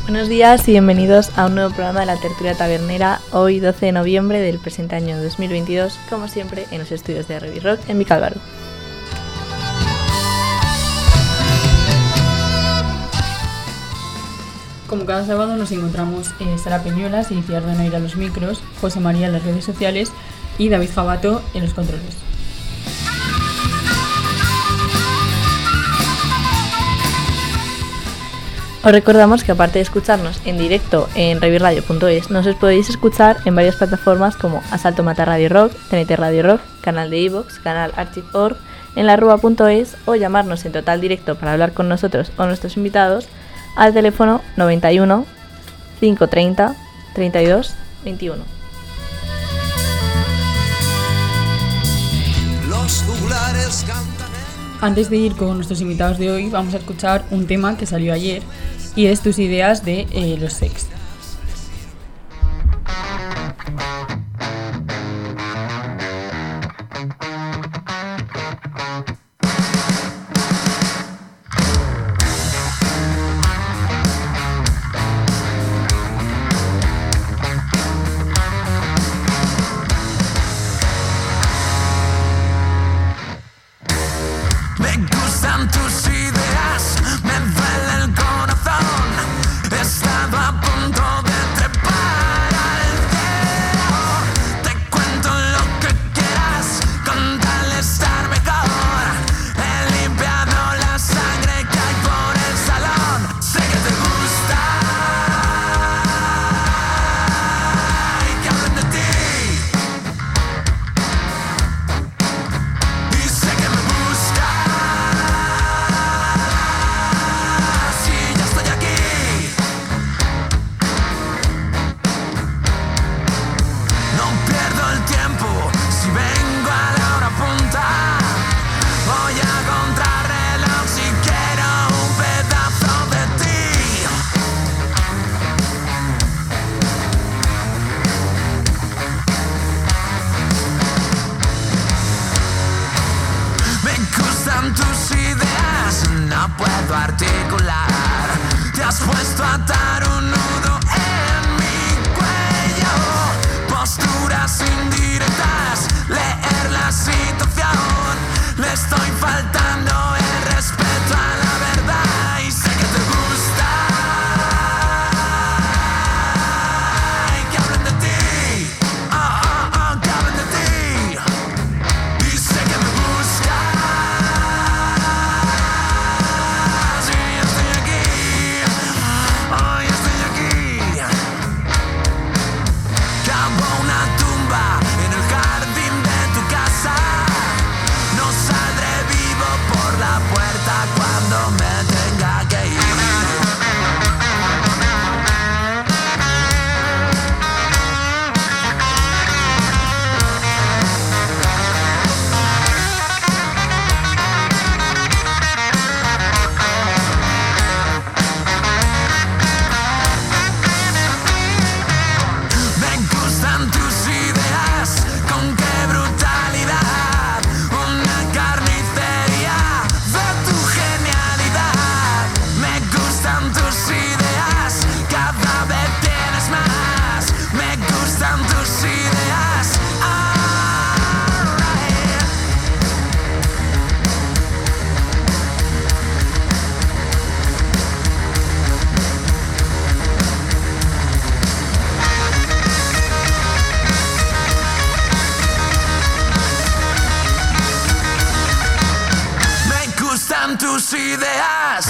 Buenos días y bienvenidos a un nuevo programa de la Tertulia Tabernera, hoy 12 de noviembre del presente año 2022, como siempre en los estudios de Revi Rock en Vicálvaro. Como cada sábado nos encontramos Sara Peñuelas y Iciar Donaire a los micros, José María en las redes sociales y David Jabato en los controles. Os recordamos que aparte de escucharnos en directo en revirradio.es, nos podéis escuchar en varias plataformas como Asalto Mata Radio Rock, TNT Radio Rock, canal de iVoox, canal Archive.org, en larrua.es o llamarnos en total directo para hablar con nosotros o nuestros invitados al teléfono 91 530 32 21. Los juglares cantan. Antes de ir con nuestros invitados de hoy, vamos a escuchar un tema que salió ayer y es Tus ideas de los Sex. Tus ideas.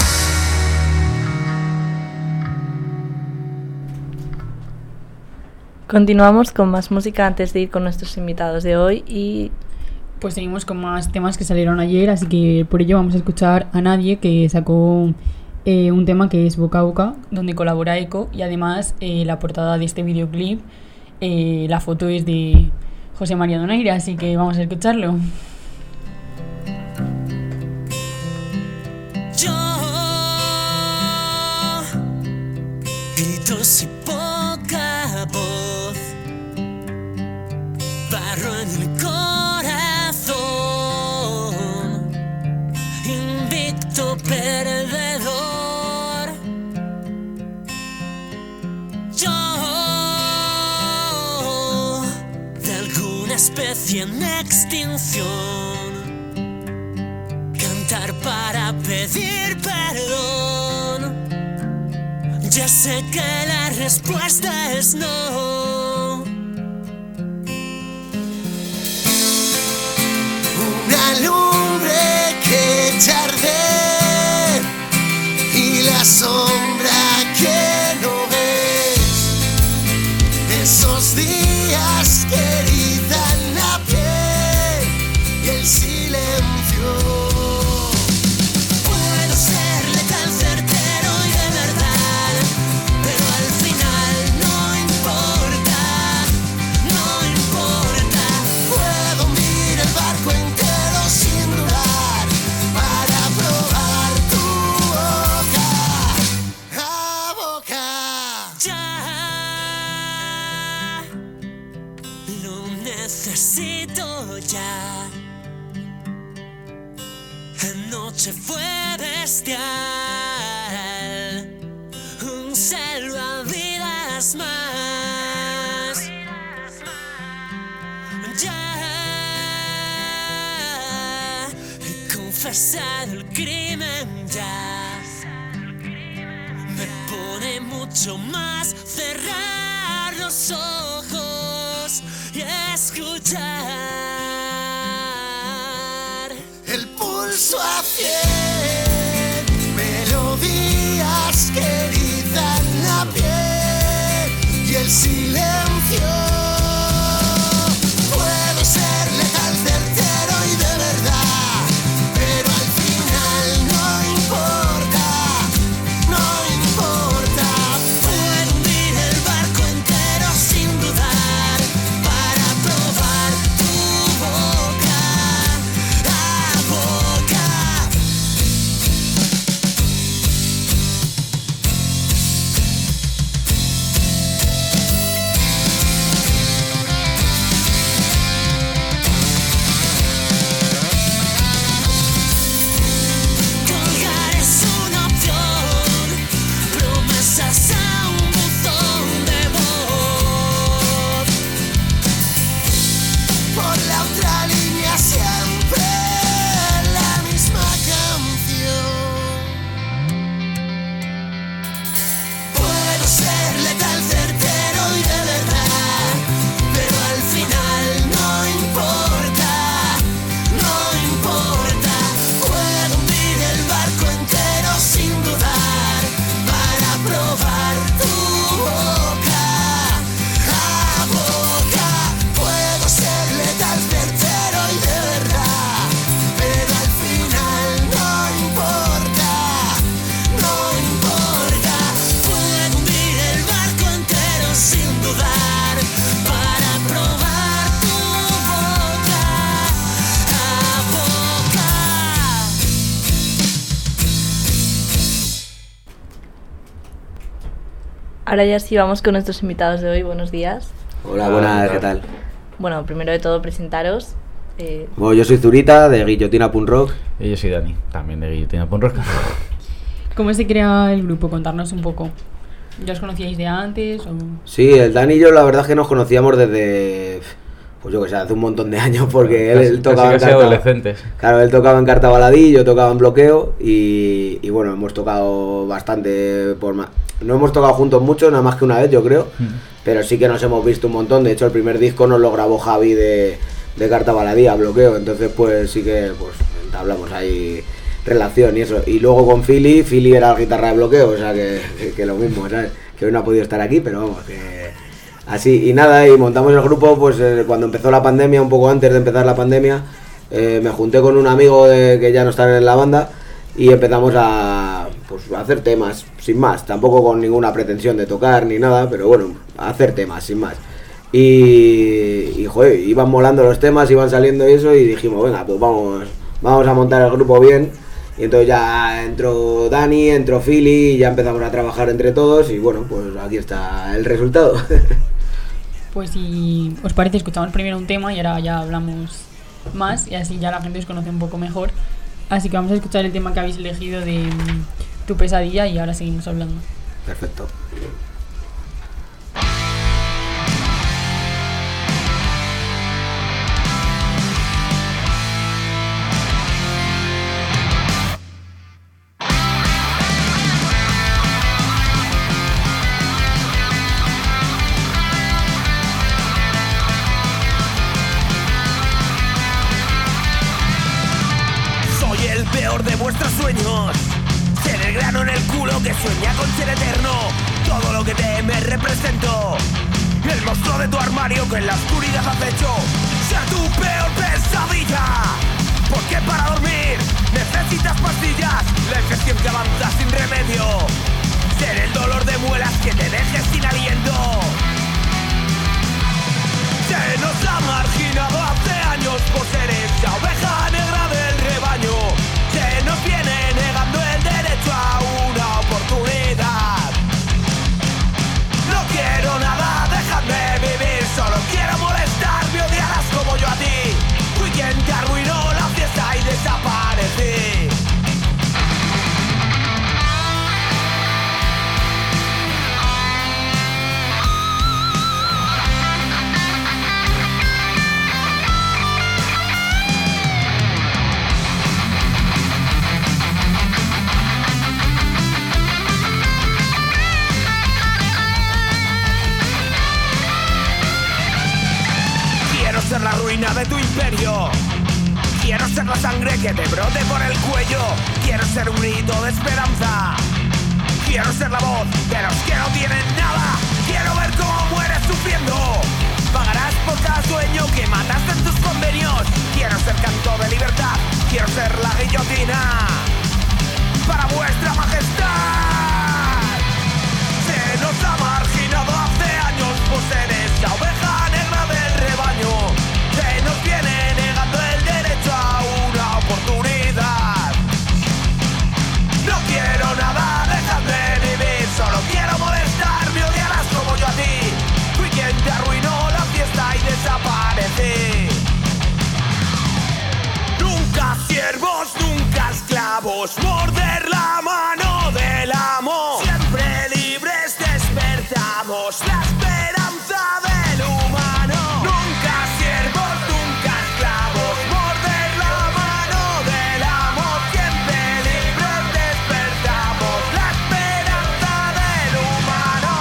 Continuamos con más música antes de ir con nuestros invitados de hoy y pues seguimos con más temas que salieron ayer, así que por ello vamos a escuchar a Nadie, que sacó un tema que es Boca a Boca, donde colabora Eco, y además la portada de este videoclip, la foto es de José María Donaire, así que vamos a escucharlo. Gritos y poca voz, barro en el corazón, invicto perdedor. a pedir perdón. Ya sé que la respuesta es no. Una lumbre que echa a arder y la sombra que no ves. Esos días que erizan la piel y el silencio. Puedo ser letal, certero y de verdad, pero al final no importa, no importa. Puedo hundir el barco entero sin dudar para probar tu boca a boca. Ya lo necesito ya. Anoche fue bestial, un salvavidas más. Ya he confesado el crimen ya. Me pone mucho más cerrar los ojos y escuchar El pulso a 100, melodías que erizan la piel y el silencio. Puedo ser letal, certero y de verdad, pero al final no importa, no importa. Puedo hundir el barco entero sin dudar para probar tu boca a boca. Colgar es una opción, promesas a un buzón de voz. Por la otra línea siempre la misma canción. Puedo ser letal, certero y de verdad, pero al final no importa, no importa. Puedo hundir el barco entero sin dudar para probar tu boca a boca. Puedo ser letal, certero y de verdad, pero al final no importa, no importa. Puedo hundir el barco entero sin dudar para probar tu boca a boca. Ahora ya sí vamos con nuestros invitados de hoy. Buenos días. Hola, buenas, ¿qué tal? Bueno, primero de todo presentaros. Bueno, yo soy Zurita, de Guillotina Punk Rock. Y yo soy Dani, también de Guillotina Punk Rock. ¿Cómo se crea el grupo? Contarnos un poco. ¿Ya os conocíais de antes? O... Sí, el Dani y yo la verdad es que nos conocíamos desde, pues yo que sé, hace un montón de años, porque él tocaba casi en Carta- adolescentes. Claro, él tocaba en Carta Baladí, yo tocaba en Bloqueo y bueno, hemos tocado bastante no hemos tocado juntos mucho, nada más que una vez yo creo, pero sí que nos hemos visto un montón. De hecho el primer disco nos lo grabó Javi de Carta Baladí a Bloqueo, entonces pues sí que pues entablamos ahí relación y eso. Y luego con Philly era la guitarra de Bloqueo, o sea que lo mismo, ¿sabes? Que hoy no ha podido estar aquí, pero vamos, que así. Y nada, y montamos el grupo pues cuando empezó la pandemia, un poco antes de empezar la pandemia, me junté con un amigo que ya no está en la banda y empezamos a hacer temas, sin más, tampoco con ninguna pretensión de tocar ni nada, pero bueno, a hacer temas, sin más. Y joder, iban molando los temas, iban saliendo y eso, y dijimos, venga, pues vamos a montar el grupo bien. Y entonces ya entró Dani, entró Philly y ya empezamos a trabajar entre todos y bueno, pues aquí está el resultado. Pues si os parece, escuchamos primero un tema y ahora ya hablamos más y así ya la gente os conoce un poco mejor. Así que vamos a escuchar el tema que habéis elegido de Tu pesadilla y ahora seguimos hablando. Perfecto. sueños. Ser el grano en el culo que sueña con ser eterno. Todo lo que teme represento. El monstruo de tu armario que en la oscuridad acecho. Ser tu peor pesadilla. Porque para dormir necesitas pastillas. La infección que avanza sin remedio. Ser el dolor de muelas que te deje sin aliento. Se nos ha marginado hace años por ser esa oveja negra del rebaño. Se nos viene negando el derecho a una oportunidad. No quiero nada, déjame vivir. Solo quiero molestar, me odiarás como yo a ti. Fui quien te arruinó la fiesta y desaparecí. Quiero ser la ruina de tu imperio. Quiero ser la sangre que te brote por el cuello. Quiero ser un grito de esperanza. Quiero ser la voz de los que no tienen nada. Quiero ver cómo mueres sufriendo. Pagarás por cada sueño que mataste en tus convenios. Quiero ser canto de libertad. Quiero ser la guillotina para vuestra majestad. Se nos ha marginado hace años por ser esa oveja negra del rebaño. Se nos viene negando el derecho a una oportunidad. No quiero nada, déjame vivir. Solo quiero molestar, me odiarás como yo a ti. Fui quien te arruinó la fiesta y desaparecí. Nunca siervos, nunca esclavos. Morder la mano del amo. Siempre libres despertamos la esperanza del humano. Nunca siervos, nunca esclavos. Morder la mano del amo. Siempre libres despertamos la esperanza del humano.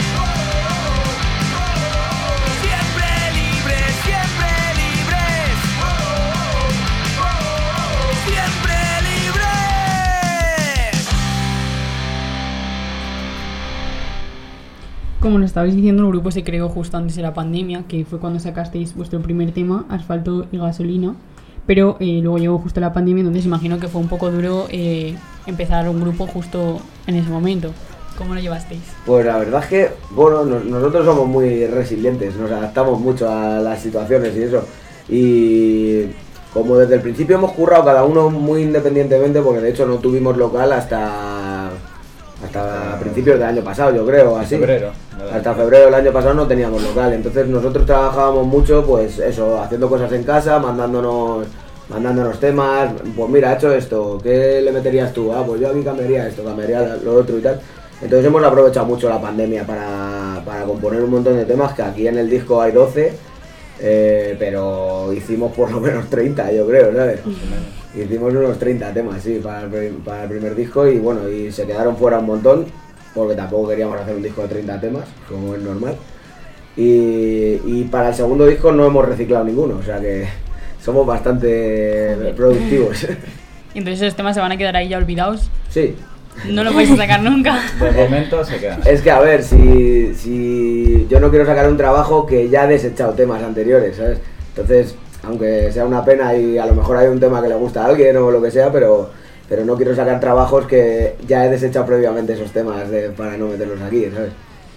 Siempre libres, siempre libres. Siempre libres. Como nos estabais diciendo, el grupo se creó justo antes de la pandemia, que fue cuando sacasteis vuestro primer tema, Asfalto y Gasolina. Pero luego llegó justo la pandemia, entonces imagino que fue un poco duro empezar un grupo justo en ese momento. ¿Cómo lo llevasteis? Pues la verdad es que, bueno, nosotros somos muy resilientes, nos adaptamos mucho a las situaciones y eso. Y como desde el principio hemos currado cada uno muy independientemente, porque de hecho no tuvimos local hasta principios del año pasado, yo creo, así. Febrero. Hasta febrero del año pasado no teníamos local, entonces nosotros trabajábamos mucho, pues eso, haciendo cosas en casa, mandándonos temas. Pues mira, he hecho esto, ¿qué le meterías tú? Ah, pues yo aquí cambiaría esto, cambiaría lo otro y tal. Entonces hemos aprovechado mucho la pandemia para componer un montón de temas, que aquí en el disco hay 12, pero hicimos por lo menos 30, yo creo, ¿sabes? Hicimos unos 30 temas, sí, para el primer disco, y bueno, y se quedaron fuera un montón, porque tampoco queríamos hacer un disco de 30 temas, como es normal. Y para el segundo disco no hemos reciclado ninguno, o sea que somos bastante productivos. Entonces esos temas se van a quedar ahí ya olvidados. Sí. No lo vais a sacar nunca. De momento se quedan. Es que a ver, si yo no quiero sacar un trabajo que ya he desechado temas anteriores, ¿sabes? Entonces, aunque sea una pena y a lo mejor hay un tema que le gusta a alguien o lo que sea, pero no quiero sacar trabajos que ya he desechado previamente esos temas para no meterlos aquí, ¿sabes?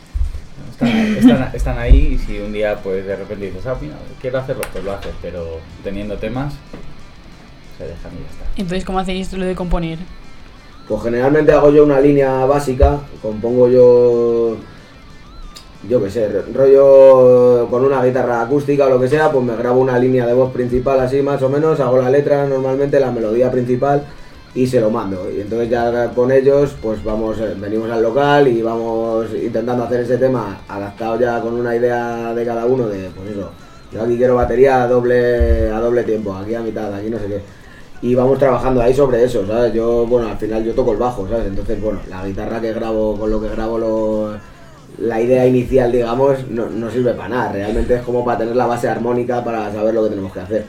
Están ahí, y si un día pues de repente dices, mira, quiero hacerlo, pues lo haces, pero teniendo temas se dejan y ya está. Entonces, ¿cómo hacéis lo de componer? Pues generalmente hago yo una línea básica, compongo yo qué sé, rollo con una guitarra acústica o lo que sea, pues me grabo una línea de voz principal así más o menos, hago la letra, normalmente la melodía principal, y se lo mando. Y entonces ya con ellos pues venimos al local y vamos intentando hacer ese tema adaptado ya con una idea de cada uno de, pues eso, yo aquí quiero batería a doble tiempo, aquí a mitad, aquí no sé qué. Y vamos trabajando ahí sobre eso, ¿sabes? Bueno, al final yo toco el bajo, ¿sabes? Entonces, bueno, la guitarra que grabo, con lo que grabo la idea inicial, digamos, no sirve para nada. Realmente es como para tener la base armónica para saber lo que tenemos que hacer.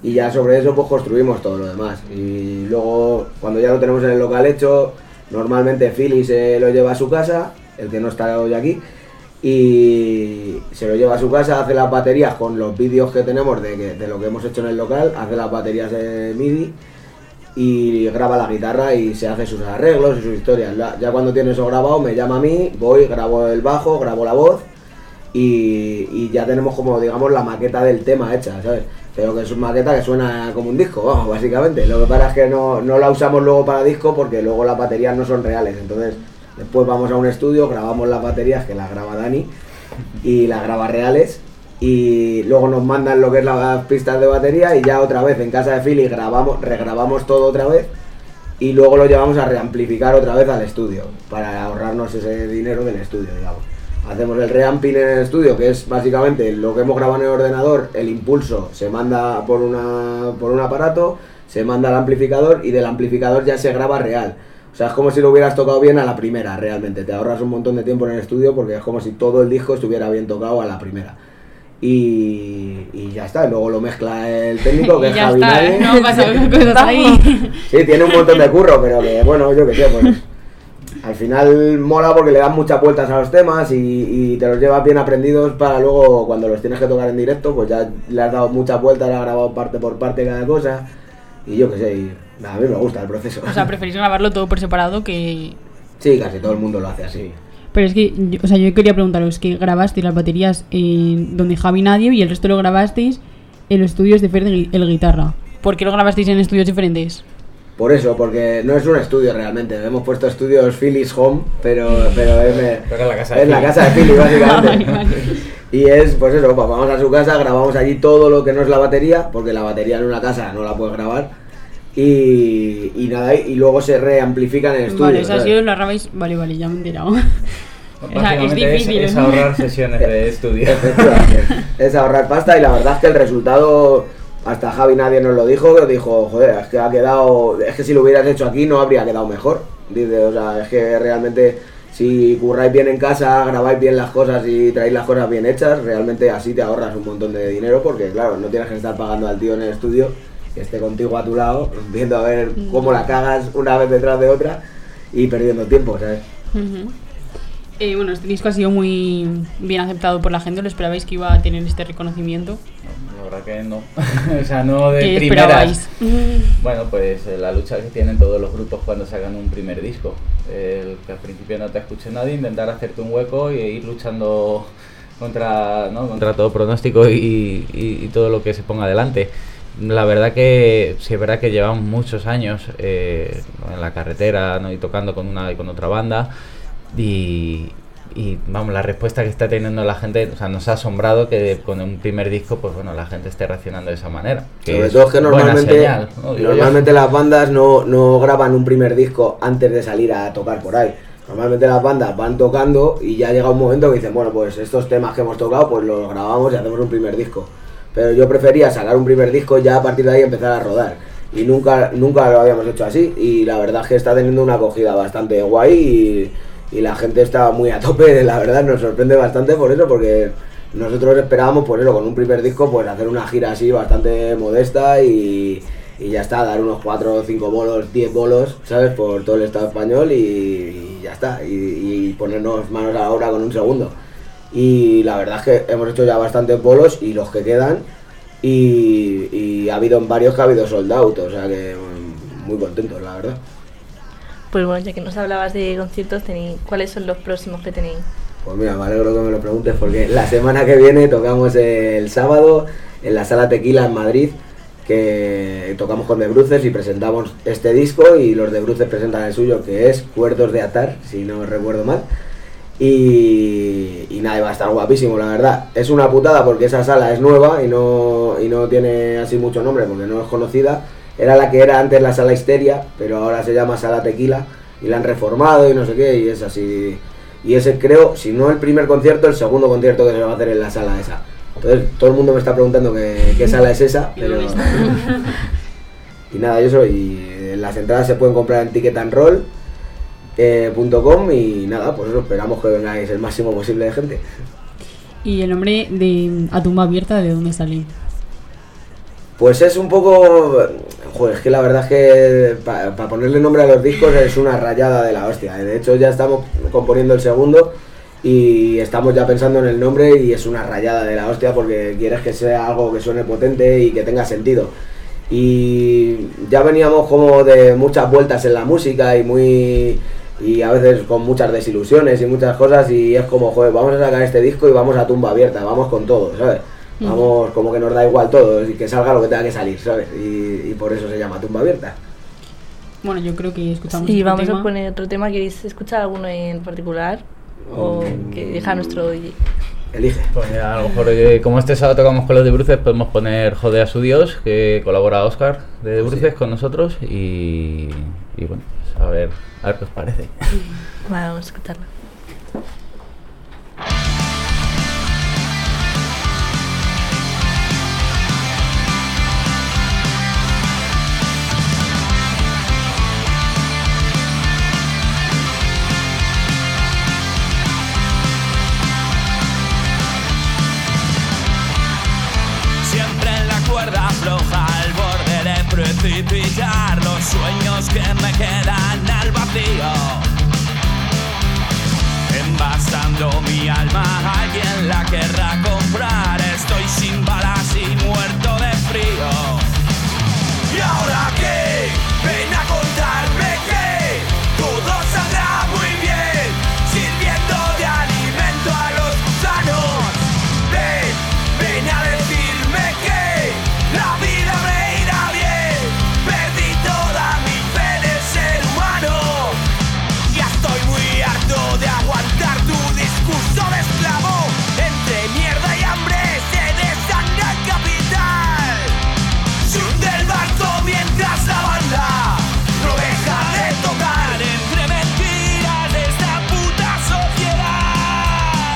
y ya sobre eso pues construimos todo lo demás. Y luego cuando ya lo tenemos en el local hecho, normalmente Philly se lo lleva a su casa, el que no está hoy aquí, y se lo lleva a su casa, hace las baterías con los vídeos que tenemos de lo que hemos hecho en el local, hace las baterías de MIDI y graba la guitarra y se hace sus arreglos y sus historias. Ya cuando tiene eso grabado me llama a mí, voy, grabo el bajo, grabo la voz y ya tenemos como digamos la maqueta del tema hecha, ¿sabes? Pero que es una maqueta que suena como un disco, vamos, básicamente. Lo que pasa es que no la usamos luego para disco porque luego las baterías no son reales, entonces después vamos a un estudio, grabamos las baterías que las graba Dani y las graba reales y luego nos mandan lo que es las pistas de batería y ya otra vez en casa de Philly regrabamos todo otra vez y luego lo llevamos a reamplificar otra vez al estudio para ahorrarnos ese dinero del estudio, digamos. Hacemos el reamping en el estudio, que es básicamente lo que hemos grabado en el ordenador, el impulso se manda por un aparato, se manda al amplificador y del amplificador ya se graba real. O sea, es como si lo hubieras tocado bien a la primera, realmente. Te ahorras un montón de tiempo en el estudio porque es como si todo el disco estuviera bien tocado a la primera. Y ya está, luego lo mezcla el técnico, que es Javi Nadie. No pasa cosas ahí. Sí, tiene un montón de curro, pero que bueno, yo qué sé, pues al final mola porque le das muchas vueltas a los temas y te los llevas bien aprendidos para luego cuando los tienes que tocar en directo, pues ya le has dado muchas vueltas, le has grabado parte por parte cada cosa y yo qué sé, y a mí me gusta el proceso. O sea, preferís grabarlo todo por separado que... Sí, casi todo el mundo lo hace así. Pero es que, yo quería preguntaros, que grabasteis las baterías donde Javi Nadie y el resto lo grabasteis en los estudios de Fer el guitarra. ¿Por qué lo grabasteis en estudios diferentes? Por eso, porque no es un estudio realmente. Hemos puesto estudios Philly's Home, pero es la casa de Philly, básicamente. Vale. Y es, pues eso, pues vamos a su casa, grabamos allí todo lo que no es la batería, porque la batería en una casa no la puedes grabar. Y nada, y luego se reamplifica en el estudio. Vale, o sea, si os la grabáis... Vale, ya me he enterado. O sea, es difícil. Es ahorrar sesiones de estudio. Es ahorrar pasta y la verdad es que el resultado... Hasta Javi Nadie nos lo dijo, joder, es que ha quedado... Es que si lo hubieras hecho aquí no habría quedado mejor. Dice, o sea, es que realmente si curráis bien en casa, grabáis bien las cosas y traéis las cosas bien hechas, realmente así te ahorras un montón de dinero porque, claro, no tienes que estar pagando al tío en el estudio que esté contigo a tu lado, viendo a ver cómo la cagas una vez detrás de otra y perdiendo tiempo, ¿sabes? Bueno, este disco ha sido muy bien aceptado por la gente. ¿Lo esperabais que iba a tener este reconocimiento? La verdad que no. O sea, no de ¿Qué primeras. esperabais? Bueno, pues la lucha que tienen todos los grupos cuando sacan un primer disco. El que al principio no te escuche nadie, intentar hacerte un hueco y ir luchando contra todo pronóstico y todo lo que se ponga adelante. La verdad que sí es verdad que llevamos muchos años en la carretera, ¿no? Y tocando con una y con otra banda. Y vamos, la respuesta que está teniendo la gente, o sea, nos ha asombrado que con un primer disco, pues bueno, la gente esté reaccionando de esa manera. Sobre todo es que normalmente las bandas no graban un primer disco antes de salir a tocar por ahí. Normalmente las bandas van tocando y ya llega un momento que dicen, bueno, pues estos temas que hemos tocado, pues los grabamos y hacemos un primer disco. Pero yo prefería sacar un primer disco y ya a partir de ahí empezar a rodar. Y nunca lo habíamos hecho así y la verdad es que está teniendo una acogida bastante guay y la gente está muy a tope, la verdad nos sorprende bastante por eso, porque nosotros esperábamos por eso, con un primer disco, pues hacer una gira así bastante modesta y ya está, dar unos 4 o 5 bolos, 10 bolos, ¿sabes? Por todo el estado español y ya está, y ponernos manos a la obra con un segundo. Y la verdad es que hemos hecho ya bastantes bolos y los que quedan, y ha habido varios que ha habido sold out, o sea que muy contentos, la verdad. Pues bueno, ya que nos hablabas de conciertos, ¿cuáles son los próximos que tenéis? Pues mira, me alegro que me lo preguntes porque la semana que viene tocamos el sábado en la Sala Tequila en Madrid, que tocamos con The Bruces y presentamos este disco y los The Bruces presentan el suyo, que es Cuerdos de Atar, si no recuerdo mal. Y nada, va a estar guapísimo, la verdad. Es una putada porque esa sala es nueva y no tiene así mucho nombre porque no es conocida. Era la que era antes la Sala Histeria, pero ahora se llama Sala Tequila y la han reformado y no sé qué, y es así. Y ese creo, si no el primer concierto, el segundo concierto que se va a hacer en la sala esa. Entonces todo el mundo me está preguntando qué sala es esa, pero... Y nada, eso, y las entradas se pueden comprar en ticketandroll.com y nada, pues eso, esperamos que vengáis el máximo posible de gente. ¿Y el nombre de A Tumba Abierta de dónde sale? Pues es un poco... Joder, es que la verdad es que para ponerle nombre a los discos es una rayada de la hostia. De hecho ya estamos componiendo el segundo y estamos ya pensando en el nombre y es una rayada de la hostia porque quieres que sea algo que suene potente y que tenga sentido. Y ya veníamos como de muchas vueltas en la música y a veces con muchas desilusiones y muchas cosas y es como, joder, vamos a sacar este disco y vamos a tumba abierta, vamos con todo, ¿sabes? Vamos, como que nos da igual todo y que salga lo que tenga que salir, ¿sabes? Y por eso se llama tumba abierta. Bueno, yo creo que escuchamos Y otro vamos tema. a poner otro tema. ¿Queréis escuchar alguno en particular? ¿O que deja nuestro DJ? Elige. Pues mira, a lo mejor como este sábado tocamos con los de Bruces, podemos poner Jode a su Dios, que colabora Óscar de Bruces con nosotros y bueno, pues a ver qué os parece. Vale, vamos a escucharlo. Siempre en la cuerda floja, al borde de precipitar los sueños que me quedan al vacío. Envasando mi alma, alguien la querrá comprar. Estoy sin balas y muerto de frío. ¿Y ahora qué? Ven a contarme que todo saldrá muy bien, sirviendo de alimento a los gusanos. Ven a decirme que la vida me irá bien. Perdí toda mi fe de ser humano. Ya estoy muy harto de aguantar tu discurso de esclavo. Entre mierda y hambre se desangra el capital. Se hunde el barco mientras la banda no deja de tocar. Entre mentiras de esta puta sociedad.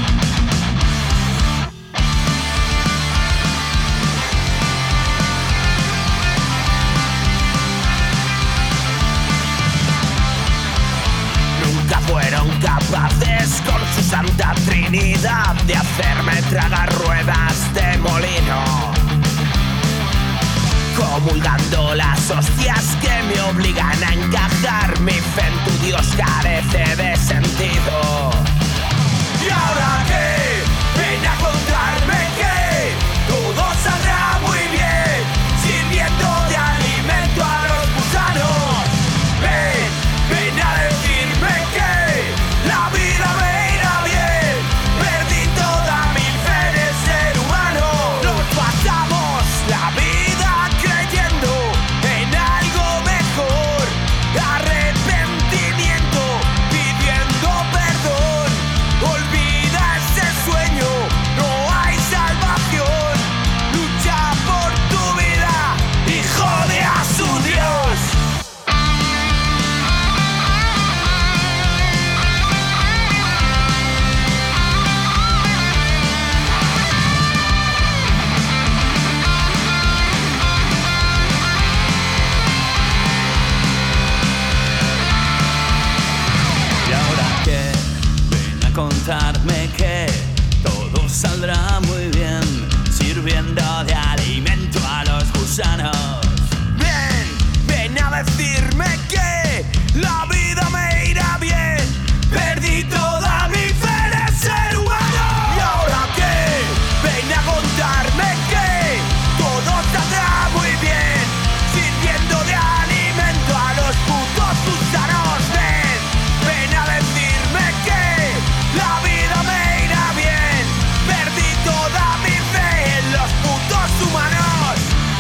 Nunca fueron capaces con su santa trinidad de hacerme tragar ruedas de molino, comulgando las hostias que me obligan a encajar. Mi fe en tu Dios carece de sentido. ¿Y ahora qué? Ven a contarme que todo saldrá muy bien, sirviendo de alimento a los gusanos. Ven a decirme que la vida me irá bien. Perdí toda mi fe de ser humano. Nos pasamos la vida creyendo en algo mejor. Arrepentimiento, pidiendo perdón. Olvida ese sueño, no hay salvación. Lucha por tu vida y jode a su Dios. ¿Y ahora qué? Ven a contarme que todo saldrá muy bien, sirviendo de alimento a los gusanos. Ven a decirme que la vida me irá bien. Perdí toda mi fe de ser humano. ¿Y ahora qué? Ven a contarme que todo saldrá muy bien, sirviendo de alimento a los putos gusanos. Ven a decirme que la vida me irá bien. Perdí toda mi fe en los putos humanos.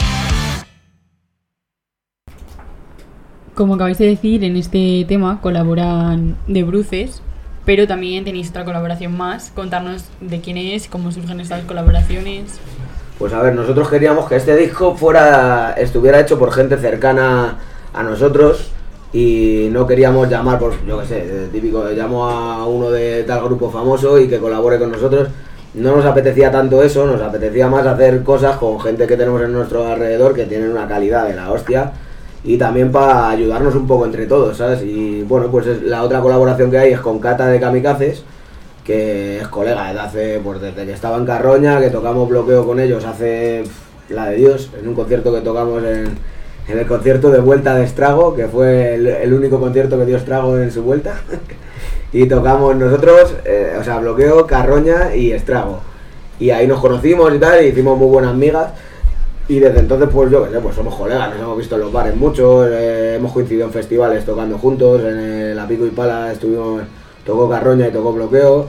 Como acabáis de decir, en este tema colaboran de Bruces, pero también tenéis otra colaboración más. Contarnos de quién es, cómo surgen estas colaboraciones. Pues a ver, nosotros queríamos que este disco estuviera hecho por gente cercana a nosotros y no queríamos llamar por, yo qué sé, típico, llamo a uno de tal grupo famoso y que colabore con nosotros. No nos apetecía tanto eso, nos apetecía más hacer cosas con gente que tenemos en nuestro alrededor que tienen una calidad de la hostia y también para ayudarnos un poco entre todos, ¿sabes? Y bueno, pues la otra colaboración que hay es con Cata de Kamikazes, que es colega desde que estaba en Carroña, que tocamos bloqueo con ellos hace la de Dios, en un concierto que tocamos en el concierto de vuelta de Estrago, que fue el único concierto que dio Estrago en su vuelta. Y tocamos nosotros, o sea, Bloqueo, Carroña y Estrago. Y ahí nos conocimos y tal, y hicimos muy buenas migas. Y desde entonces, pues yo qué sé, pues somos colegas, nos hemos visto en los bares mucho, hemos coincidido en festivales tocando juntos, en la Pico y Pala tocó Carroña y tocó Bloqueo.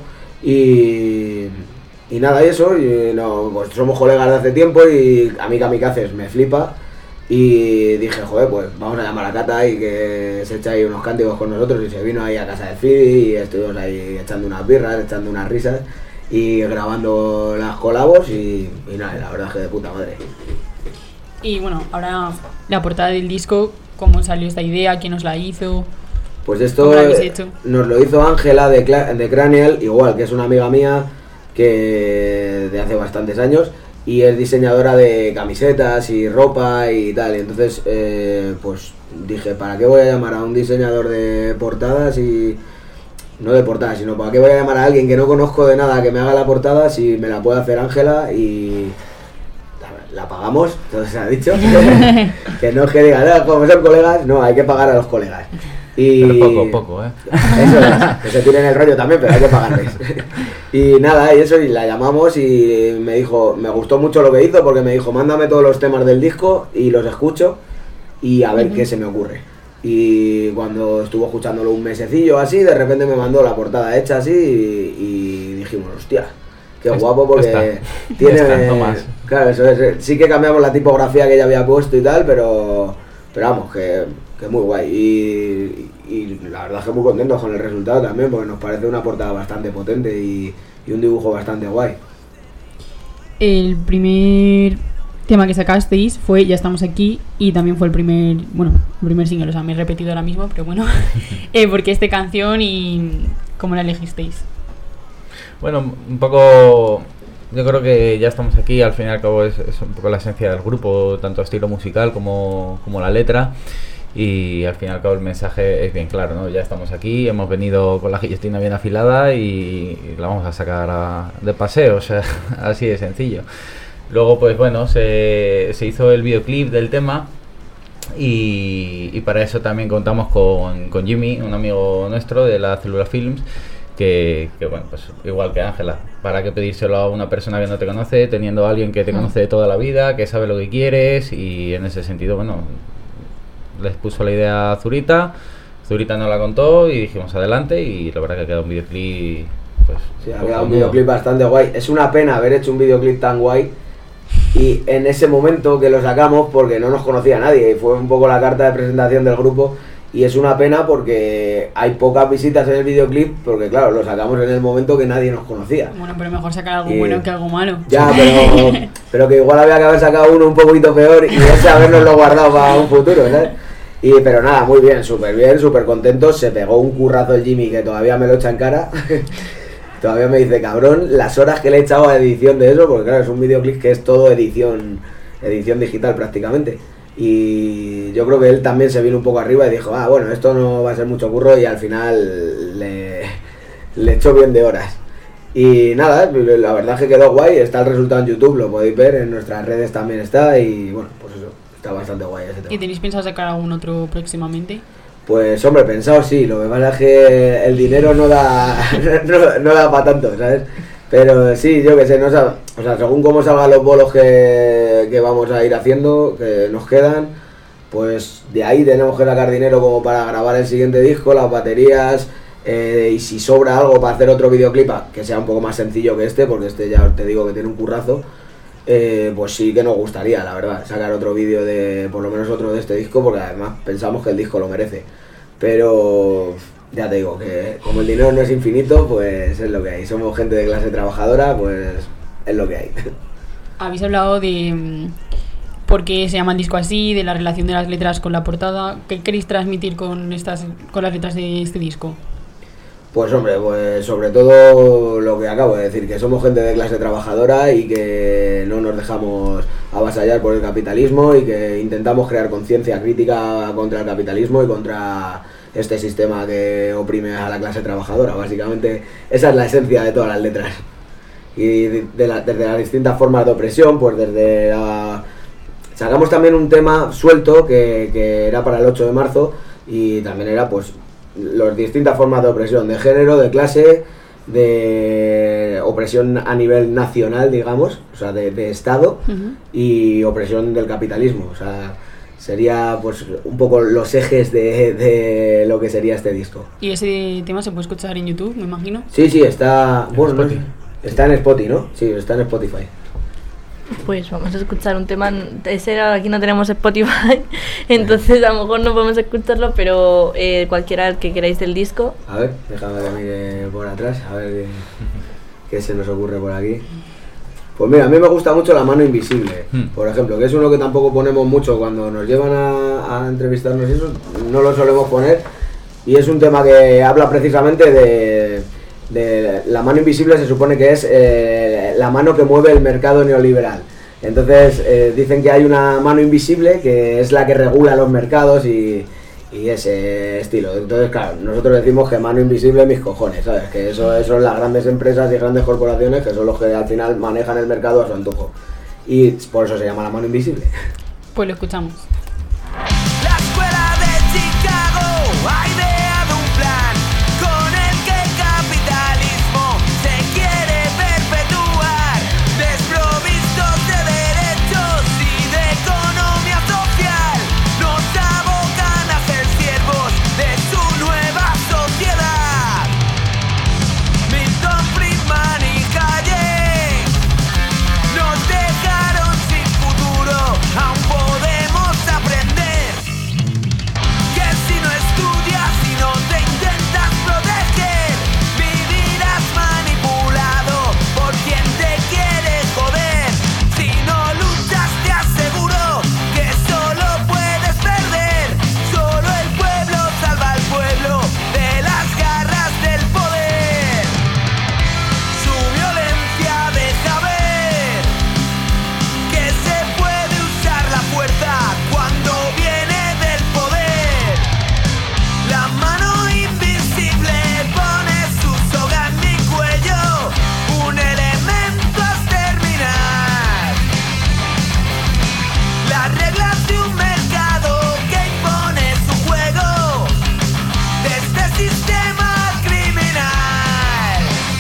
Y nada, y eso, y no, pues somos colegas de hace tiempo y a mí Kamikazes me flipa. Y dije, joder, pues vamos a llamar a Cata y que se echa ahí unos cánticos con nosotros. Y se vino ahí a casa de Fidi y estuvimos ahí echando unas birras, echando unas risas y grabando las colabos y nada, la verdad es que de puta madre. Y bueno, ahora la portada del disco, ¿cómo salió esta idea? ¿Quién nos la hizo? Pues esto ¿Cómo lo habéis hecho? Nos lo hizo Ángela de Cranial, igual, que es una amiga mía que de hace bastantes años. Y es diseñadora de camisetas y ropa y tal, y entonces pues dije, ¿para qué voy a llamar a un diseñador de portadas y... no de portadas, sino para qué voy a llamar a alguien que no conozco de nada que me haga la portada si me la puede hacer Ángela y... la pagamos, entonces se ha dicho, que no es que diga, no, como son colegas, no, hay que pagar a los colegas. Y pero poco, eso es, que se tiren el rollo también, pero hay que pagarles. Y nada, y eso, y la llamamos y me dijo, me gustó mucho lo que hizo porque me dijo, mándame todos los temas del disco y los escucho y a ver qué se me ocurre. Y cuando estuvo escuchándolo un mesecillo así, de repente me mandó la portada hecha así y dijimos, hostia, qué guapo porque tiene... no más. Claro, eso es, sí que cambiamos la tipografía que ella había puesto y tal, pero vamos, que muy guay. Y la verdad es que muy contentos con el resultado también, porque nos parece una portada bastante potente y un dibujo bastante guay. El primer tema que sacasteis fue Ya estamos aquí y también fue el primer single, o sea, me he repetido ahora mismo, pero bueno, ¿por qué esta canción y cómo la elegisteis? Bueno, un poco... Yo creo que Ya estamos aquí, al fin y al cabo es un poco la esencia del grupo, tanto estilo musical como la letra. Y al fin y al cabo el mensaje es bien claro, ¿no? Ya estamos aquí, hemos venido con la guillotina bien afilada y la vamos a sacar de paseo, o sea, así de sencillo. Luego, pues bueno, se hizo el videoclip del tema y para eso también contamos con Jimmy, un amigo nuestro de la Célula Films, que bueno, pues igual que Ángela, ¿para qué pedírselo a una persona que no te conoce, teniendo a alguien que te conoce de toda la vida, que sabe lo que quieres? Y en ese sentido, bueno, les puso la idea a Zurita nos la contó y dijimos adelante, y la verdad que ha quedado un videoclip, pues... Sí, ha quedado un videoclip bastante guay. Es una pena haber hecho un videoclip tan guay y en ese momento que lo sacamos porque no nos conocía nadie y fue un poco la carta de presentación del grupo. Y es una pena porque hay pocas visitas en el videoclip, porque claro, lo sacamos en el momento que nadie nos conocía. Bueno, pero mejor sacar algo bueno que algo malo. Ya, pero que igual había que haber sacado uno un poquito peor y ese habernoslo guardado para un futuro, ¿sabes? Pero nada, muy bien, súper contentos. Se pegó un currazo el Jimmy que todavía me lo echa en cara. Todavía me dice, cabrón, las horas que le he echado a edición de eso, porque claro, es un videoclip que es todo edición digital prácticamente. Y yo creo que él también se vino un poco arriba y dijo, bueno, esto no va a ser mucho curro, y al final le echó bien de horas. Y nada, la verdad es que quedó guay, está el resultado en YouTube, lo podéis ver, en nuestras redes también está, y bueno, pues eso, está bastante guay ese tema. ¿Y tenéis pensado sacar algún otro próximamente? Pues hombre, pensado sí, lo que pasa es que el dinero no da no da para tanto, ¿sabes? Pero sí, yo que sé, no sab... o sea, según cómo salgan los bolos que vamos a ir haciendo, que nos quedan, pues de ahí tenemos que sacar dinero como para grabar el siguiente disco, las baterías, y si sobra algo para hacer otro videoclip, que sea un poco más sencillo que este, porque este ya te digo que tiene un currazo, pues sí que nos gustaría, la verdad, sacar otro vídeo por lo menos otro de este disco, porque además pensamos que el disco lo merece. Pero... ya te digo, que como el dinero no es infinito, pues es lo que hay. Somos gente de clase trabajadora, pues es lo que hay. Habéis hablado de por qué se llama el disco así, de la relación de las letras con la portada. ¿Qué queréis transmitir con las letras de este disco? Pues hombre, pues sobre todo lo que acabo de decir, que somos gente de clase trabajadora y que no nos dejamos avasallar por el capitalismo y que intentamos crear conciencia crítica contra el capitalismo y contra este sistema que oprime a la clase trabajadora. Básicamente esa es la esencia de todas las letras. Y desde las distintas formas de opresión, pues desde Sacamos también un tema suelto que era para el 8 de marzo y también era pues las distintas formas de opresión, de género, de clase, de opresión a nivel nacional, digamos, o sea, de Estado, y opresión del capitalismo, o sea, sería pues un poco los ejes de lo que sería este disco. ¿Y ese tema se puede escuchar en YouTube, me imagino? Sí, está, bueno, no, está en Spotify, ¿no? Sí, está en Spotify. Pues vamos a escuchar un tema, aquí no tenemos Spotify, entonces a lo mejor no podemos escucharlo, pero cualquiera que queráis del disco. A ver, déjame que mire por atrás, a ver qué se nos ocurre por aquí. Pues mira, a mí me gusta mucho La mano invisible, por ejemplo, que es uno que tampoco ponemos mucho cuando nos llevan a entrevistarnos y eso, no lo solemos poner, y es un tema que habla precisamente de la mano invisible. Se supone que es la mano que mueve el mercado neoliberal. Entonces dicen que hay una mano invisible que es la que regula los mercados y ese estilo. Entonces claro, nosotros decimos que mano invisible mis cojones, ¿sabes? Que eso son las grandes empresas y grandes corporaciones que son los que al final manejan el mercado a su antojo. Y por eso se llama La mano invisible. Pues lo escuchamos. La escuela de Chicago ha ideado un plan con el que el capitalismo se quiere perpetuar, desprovistos de derechos y de economía social, nos abocan a ser siervos de su nueva sociedad. Milton Friedman y Hayek nos dejaron sin futuro, aún podemos aprender que si no estudias y no te intentas proteger, vivirás manipulado por quien te quiere joder. Si no luchas te aseguro que solo puedes perder. Solo el pueblo salva al pueblo de las garras del poder. Su violencia deja ver que se puede usar la fuerza cuando viene del poder. La mano invisible pone su soga en mi cuello, un elemento a exterminar. Las reglas de un mercado que impone su juego, de este sistema criminal.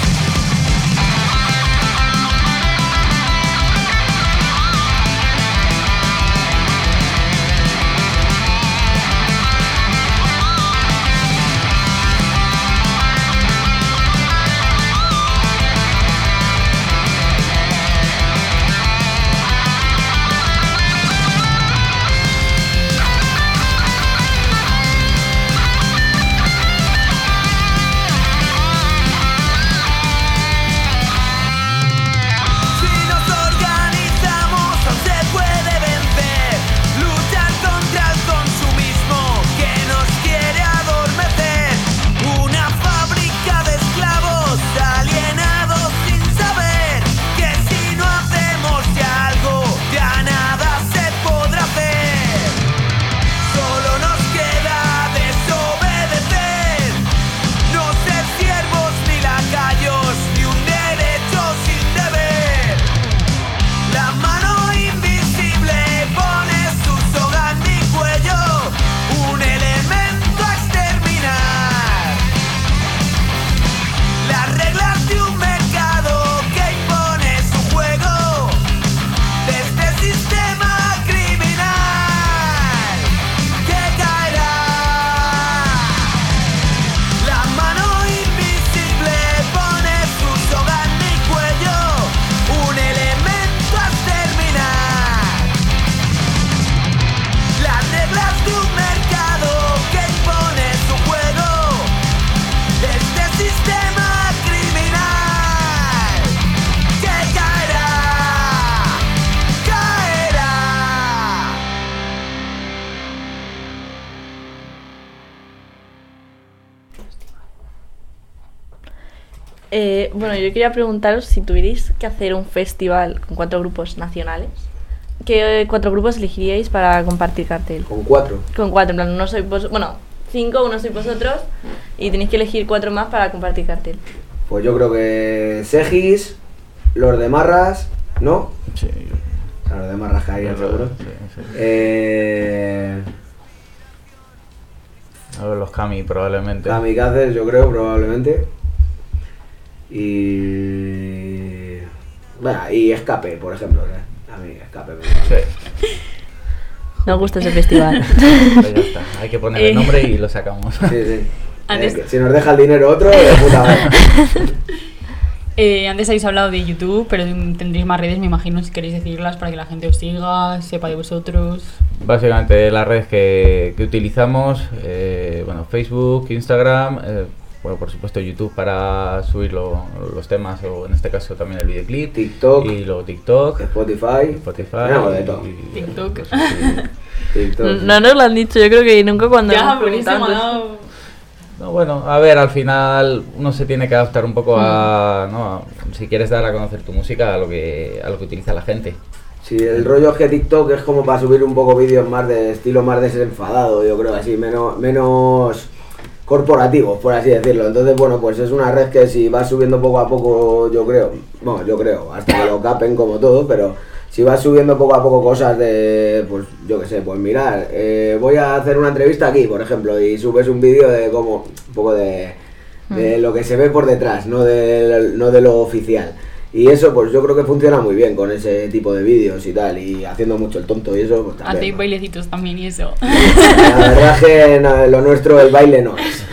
Si nos organizamos aún se puede vencer, luchar contra el consumismo que nos quiere adormecer. Una fábrica de esclavos alienados sin saber que si no hacemos ya algo, ya nada se podrá hacer. Solo nos queda desobedecer, no ser siervos ni lacayos, ni un derecho sin deber. La mano invisible pone su soga en mi cuello, un elemento a exterminar. Las reglas de un mercado que impone su juego, de este sistema criminal que caerá. La mano invisible pone su soga en mi cuello, un elemento a exterminar. Las reglas de un mercado que impone su juego, de este sistema criminal que caerá, caerá. Bueno, yo quería preguntaros si tuvierais que hacer un festival con 4 grupos nacionales, ¿qué 4 grupos elegiríais para compartir cartel? Con 4. Con 4, en plan, uno sois vosotros, bueno, 5, uno sois vosotros, y tenéis que elegir 4 más para compartir cartel. Pues yo creo que Segis, Los de Marras, ¿no? Sí. O A los demás rascarían seguro. Sí, sí. A ver, los Kami probablemente. Kamikazes, yo creo, probablemente. Y... Bueno, y Escape, por ejemplo. A mí Escape me encanta. Sí, Nos gusta ese festival. pues ya está. Hay que poner el nombre y lo sacamos. Sí, sí. Antes- Si nos deja el dinero otro, de puta madre. Antes habéis hablado de YouTube, pero tendréis más redes, me imagino, si queréis decirlas para que la gente os siga, sepa de vosotros. Básicamente las redes que utilizamos, bueno, Facebook, Instagram, bueno, por supuesto YouTube para subir los temas, o en este caso también el videoclip, TikTok, y luego TikTok, Spotify. Tenemos de todo. TikTok. pues, sí. TikTok. No nos lo han dicho, yo creo que nunca cuando Ya, hemos por eso me ha preguntado. dado... No, bueno, a ver, al final uno se tiene que adaptar un poco a, ¿no? Si quieres dar a conocer tu música, a lo que utiliza la gente. Sí, el rollo es que TikTok es como para subir un poco vídeos más de estilo más desenfadado, yo creo, así, menos corporativos, por así decirlo. Entonces, bueno, pues es una red que si vas subiendo poco a poco, yo creo, hasta que lo capen como todo, pero si vas subiendo poco a poco cosas de, pues yo qué sé, pues mirar, voy a hacer una entrevista aquí, por ejemplo, y subes un vídeo de como, un poco de lo que se ve por detrás, no de lo oficial. Y eso pues yo creo que funciona muy bien con ese tipo de vídeos y tal, y haciendo mucho el tonto y eso pues también. Hacéis ¿no? bailecitos también y eso. La verdad que no, lo nuestro, el baile no es.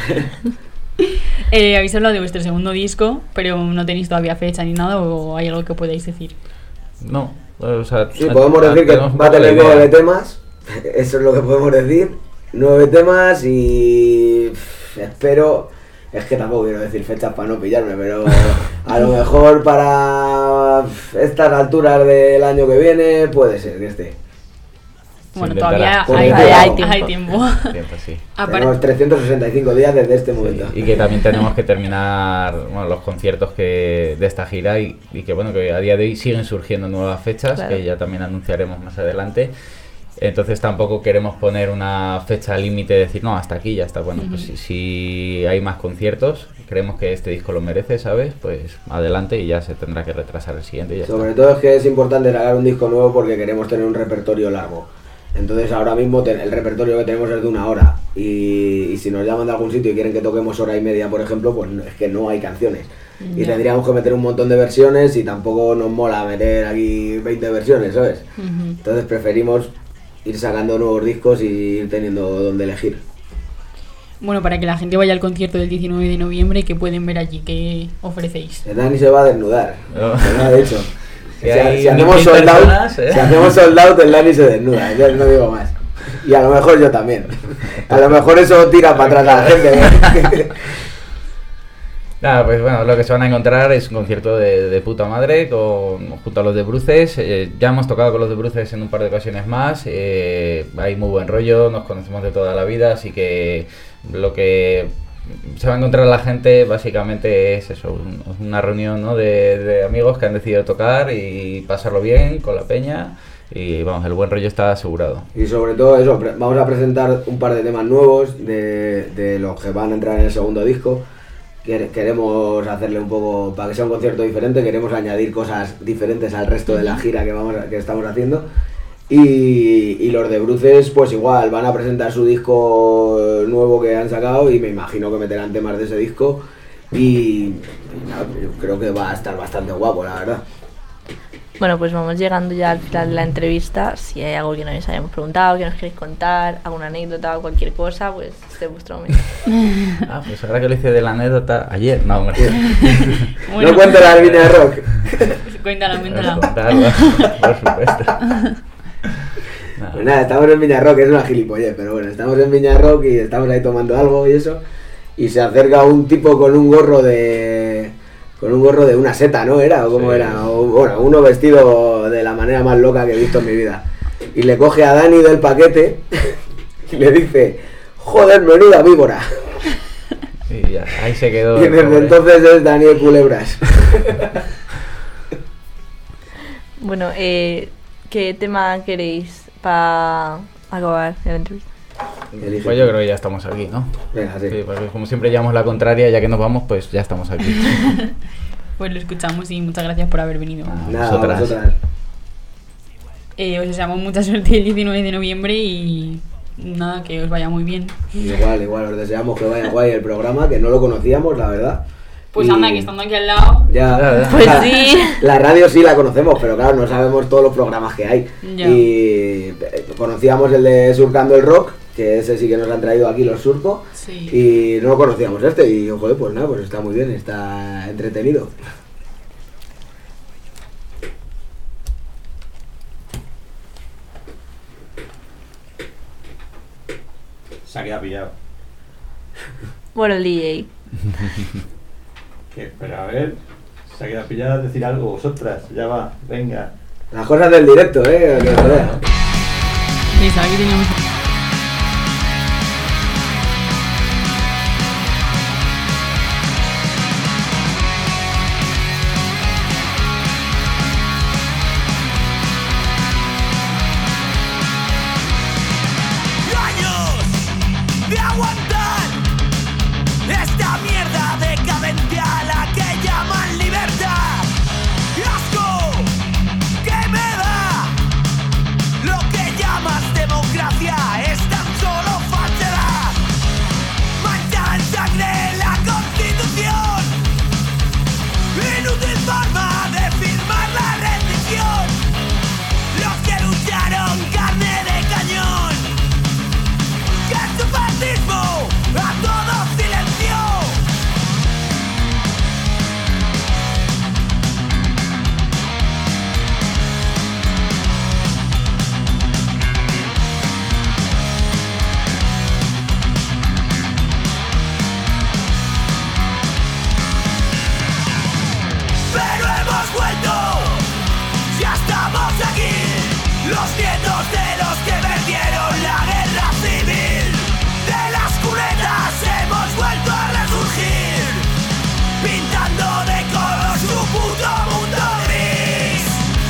Habéis hablado de vuestro segundo disco, pero no tenéis todavía fecha ni nada, o hay algo que podáis decir. No, o sea, Sí, podemos decir que tenemos un va a poco la tener idea. 9 temas, eso es lo que podemos decir, 9 temas y espero, es que tampoco quiero decir fechas para no pillarme, pero a lo mejor para estas alturas del año que viene puede ser que esté. Bueno, intentará. todavía Hay tiempo. Tiempo, sí. Tenemos 365 días desde este momento. Y que también tenemos que terminar, bueno, los conciertos de esta gira y que bueno, que a día de hoy siguen surgiendo nuevas fechas, Claro. que ya también anunciaremos más adelante. Entonces tampoco queremos poner una fecha límite, decir no, hasta aquí ya está. Bueno, pues si hay más conciertos, creemos que este disco lo merece, ¿sabes? Pues adelante y ya se tendrá que retrasar el siguiente y ya Sobre está. todo es que es importante sacar un disco nuevo porque queremos tener un repertorio largo. Entonces ahora mismo el repertorio que tenemos es de 1 hora y si nos llaman de algún sitio y quieren que toquemos 1 hora y media, por ejemplo, pues es que no hay canciones. Y tendríamos que meter un montón de versiones y tampoco nos mola meter aquí 20 versiones, ¿sabes? Entonces preferimos ir sacando nuevos discos y ir teniendo donde elegir. Bueno, para que la gente vaya al concierto del 19 de noviembre, ¿qué pueden ver allí? ¿Qué ofrecéis? El Dani se va a desnudar, No. me lo ha dicho. Si hay Si hacemos 1000 sold out, personas, si hacemos sold out, el Dani se desnuda, ya no digo más. Y a lo mejor yo también. A lo mejor eso tira para atrás a la gente. Nada, pues bueno, lo que se van a encontrar es un concierto de puta madre junto a los de Bruces. Ya hemos tocado con los de Bruces en un par de ocasiones más. Hay muy buen rollo, nos conocemos de toda la vida, así que lo que se va a encontrar la gente básicamente es eso, una reunión, ¿no? de amigos que han decidido tocar y pasarlo bien con la peña. Y vamos, el buen rollo está asegurado. Y sobre todo eso, vamos a presentar un par de temas nuevos de los que van a entrar en el segundo disco. Queremos hacerle un poco, para que sea un concierto diferente, queremos añadir cosas diferentes al resto de la gira que estamos haciendo. Y los de Bruces pues igual, van a presentar su disco nuevo que han sacado y me imagino que meterán temas de ese disco y nada, yo creo que va a estar bastante guapo, la verdad. Bueno, pues vamos llegando ya al final de la entrevista. Si hay algo que no os hayamos preguntado, que nos queréis contar, alguna anécdota o cualquier cosa, pues este es vuestro momento. Ah, pues ahora que lo hice de la anécdota ayer, no, hombre. Bueno, No cuento la línea de rock. Cuéntala, Vamos a cuéntala. contarlo, por supuesto. Nada. Pues nada, estamos en Viña Rock, es una gilipollez, pero bueno, estamos en Viña Rock y estamos ahí tomando algo y eso. Y se acerca un tipo con un gorro de una seta, ¿no? ¿Era? ¿O cómo Sí. era? O, bueno, uno vestido de la manera más loca que he visto en mi vida. Y le coge a Dani del paquete y le dice, joder, menuda víbora. Y ya, ahí se quedó. Y el desde pobre. entonces es Daniel Culebras. Bueno, ¿qué tema queréis para acabar la entrevista? Elige. Pues yo creo que ya estamos aquí, ¿no? Venga, sí. Sí, porque como siempre llevamos la contraria, ya que nos vamos, pues ya estamos aquí. Pues lo escuchamos y muchas gracias por haber venido. Ah, Nada, vosotras. vosotras. Os deseamos mucha suerte el 19 de noviembre y nada, que os vaya muy bien. Igual, os deseamos que vaya guay el programa, que no lo conocíamos, la verdad. Pues anda, que estando aquí al lado. Ya, Pues sí. La radio sí la conocemos, pero claro, no sabemos todos los programas que hay. Ya. Y conocíamos el de Surcando el Rock, que ese sí que nos han traído aquí los surcos. Sí. Y no conocíamos este, y joder, pues nada, pues está muy bien, está entretenido. Se ha quedado pillado. Bueno, el DJ. Pero a ver, se ha quedado pillado a decir algo vosotras. Ya va, venga. Las cosas del directo, que joder. Pensaba que teníamos... Años de aguantar esta mierda decadencia a la que llaman libertad. ¡Qué asco que me da! Lo que llamas democracia es tan solo falsedad. Manchar en sangre la Constitución, inútil forma de firmar la rendición. Los que lucharon carne de cañón, que su fascismo a todos silenció. Pero hemos vuelto, ya estamos aquí, los nietos de los que perdieron la guerra civil. De las cunetas hemos vuelto a resurgir, pintando de color su puto mundo gris.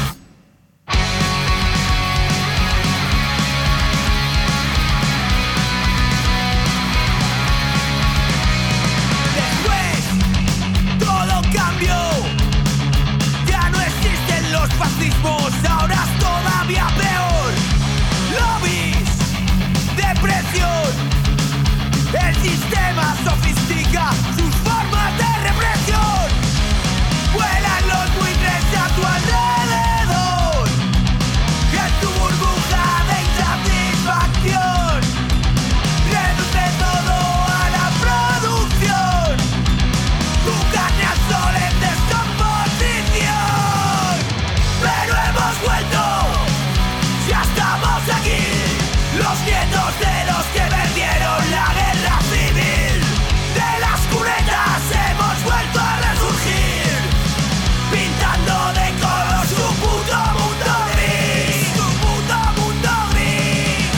Después todo cambió, ya no existen los fascismos, ahora es todavía peor. Lobbies de presión, el sistema sofistica sus formas de represión. Vuelan los buitres a tu alrededor, en tu burbuja de insatisfacción. Reduce todo a la producción, tu carne al sol en descomposición. Pero hemos vuelto, ya estamos aquí, los nietos de los que perdieron la guerra civil. De las cunetas hemos vuelto a resurgir, pintando de color su puto mundo gris. Su puto mundo gris.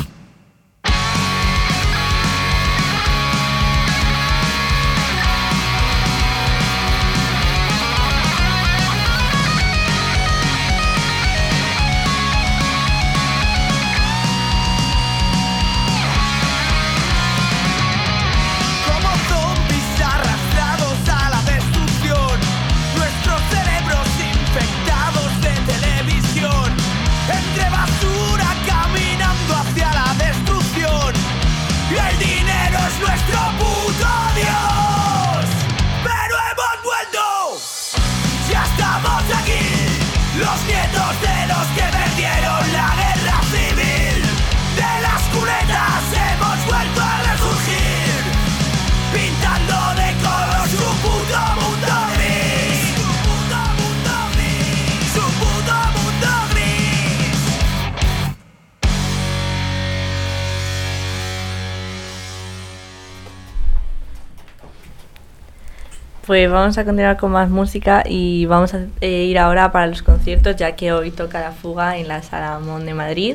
Como zombies arrastrados a la destrucción, nuestros cerebros infectados de televisión, entre basura caminando hacia la destrucción. Y el dinero es nuestro puto Dios. Pero hemos vuelto, ya estamos aquí, los nietos de los que perdieron la guerra civil. De las cunetas hemos vuelto a resurgir, pintando de color su puto mundo gris. Su puto mundo gris. Su puto mundo gris. Pues vamos a continuar con más música y vamos a ir ahora para los conciertos, ya que hoy toca La Fuga en la Sala Mon de Madrid.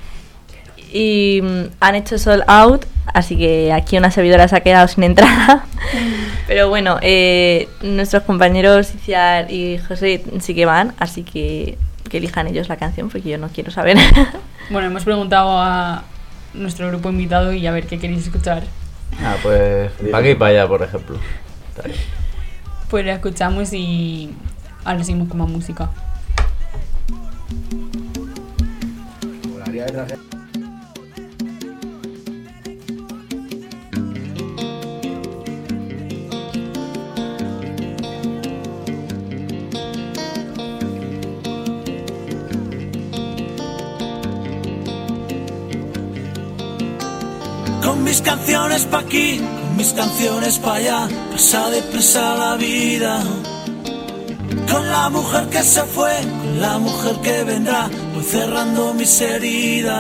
Y han hecho sold out, así que aquí una servidora se ha quedado sin entrada. Pero bueno, nuestros compañeros Iciar y José sí que van, así que elijan ellos la canción, porque yo no quiero saber. Bueno, hemos preguntado a nuestro grupo invitado y a ver qué queréis escuchar. Pues para aquí y para allá, por ejemplo. Está bien. Pues la escuchamos y ahora seguimos con más música. Con mis canciones pa' aquí, con mis canciones pa' allá, pasa deprisa la vida. Con la mujer que se fue, con la mujer que vendrá, voy cerrando mis heridas.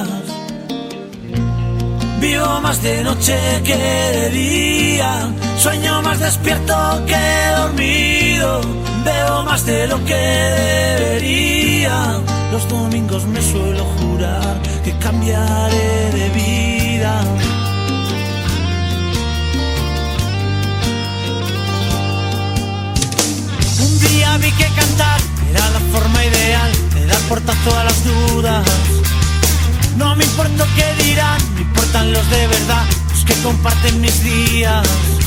Vivo más de noche que de día, sueño más despierto que dormido, bebo más de lo que debería. Los domingos me suelo jurar que cambiaré de vida. Un día vi que cantar era la forma ideal de dar portazo a las dudas. No me importa qué dirán, me importan los de verdad, los que comparten mis días.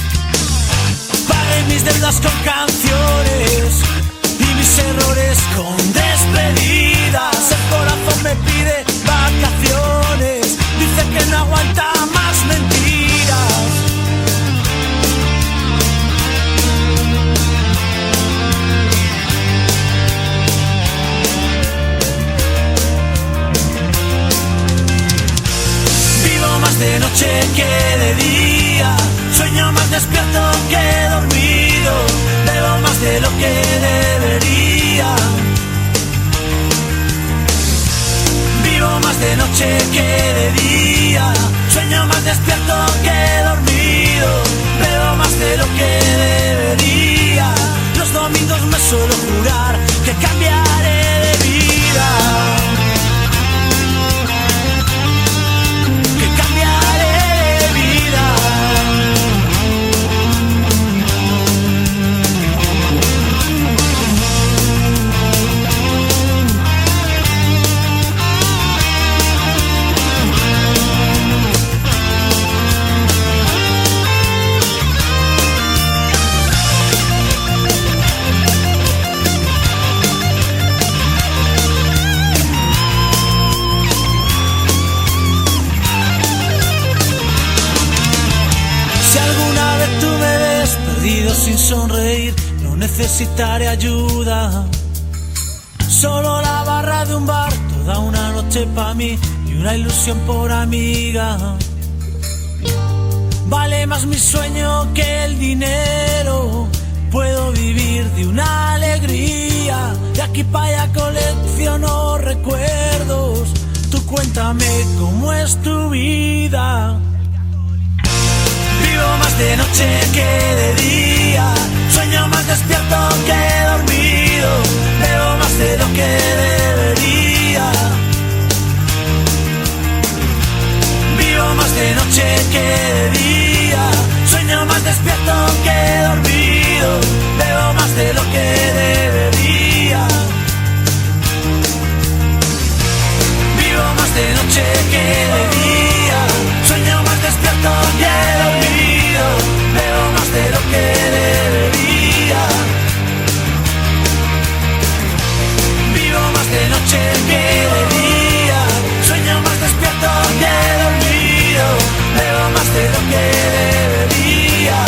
Pagué mis deudas con canciones y mis errores con despedidas. El corazón me pide vacaciones, dice que no aguanta más mentiras. De noche que de día, sueño más despierto que dormido, bebo más de lo que debería. Vivo más de noche que de día, sueño más despierto que dormido, bebo más de lo que debería. Los domingos me suelo jurar que cambiaré de vida. Sin sonreír, no necesitaré ayuda. Solo la barra de un bar, toda una noche pa' mí y una ilusión por amiga. Vale más mi sueño que el dinero, puedo vivir de una alegría. De aquí pa' allá colecciono recuerdos, tú cuéntame cómo es tu vida. Vivo más de noche que de día, sueño más despierto que dormido, bebo más de lo que debería. Vivo más de noche que de día, sueño más despierto que dormido, bebo más de lo que debería. Vivo más de noche que de día, sueño más despierto que dormido, bebo más de lo que debería. Vivo más de noche que de día, sueño más despierto que dormido, bebo más de lo que debería.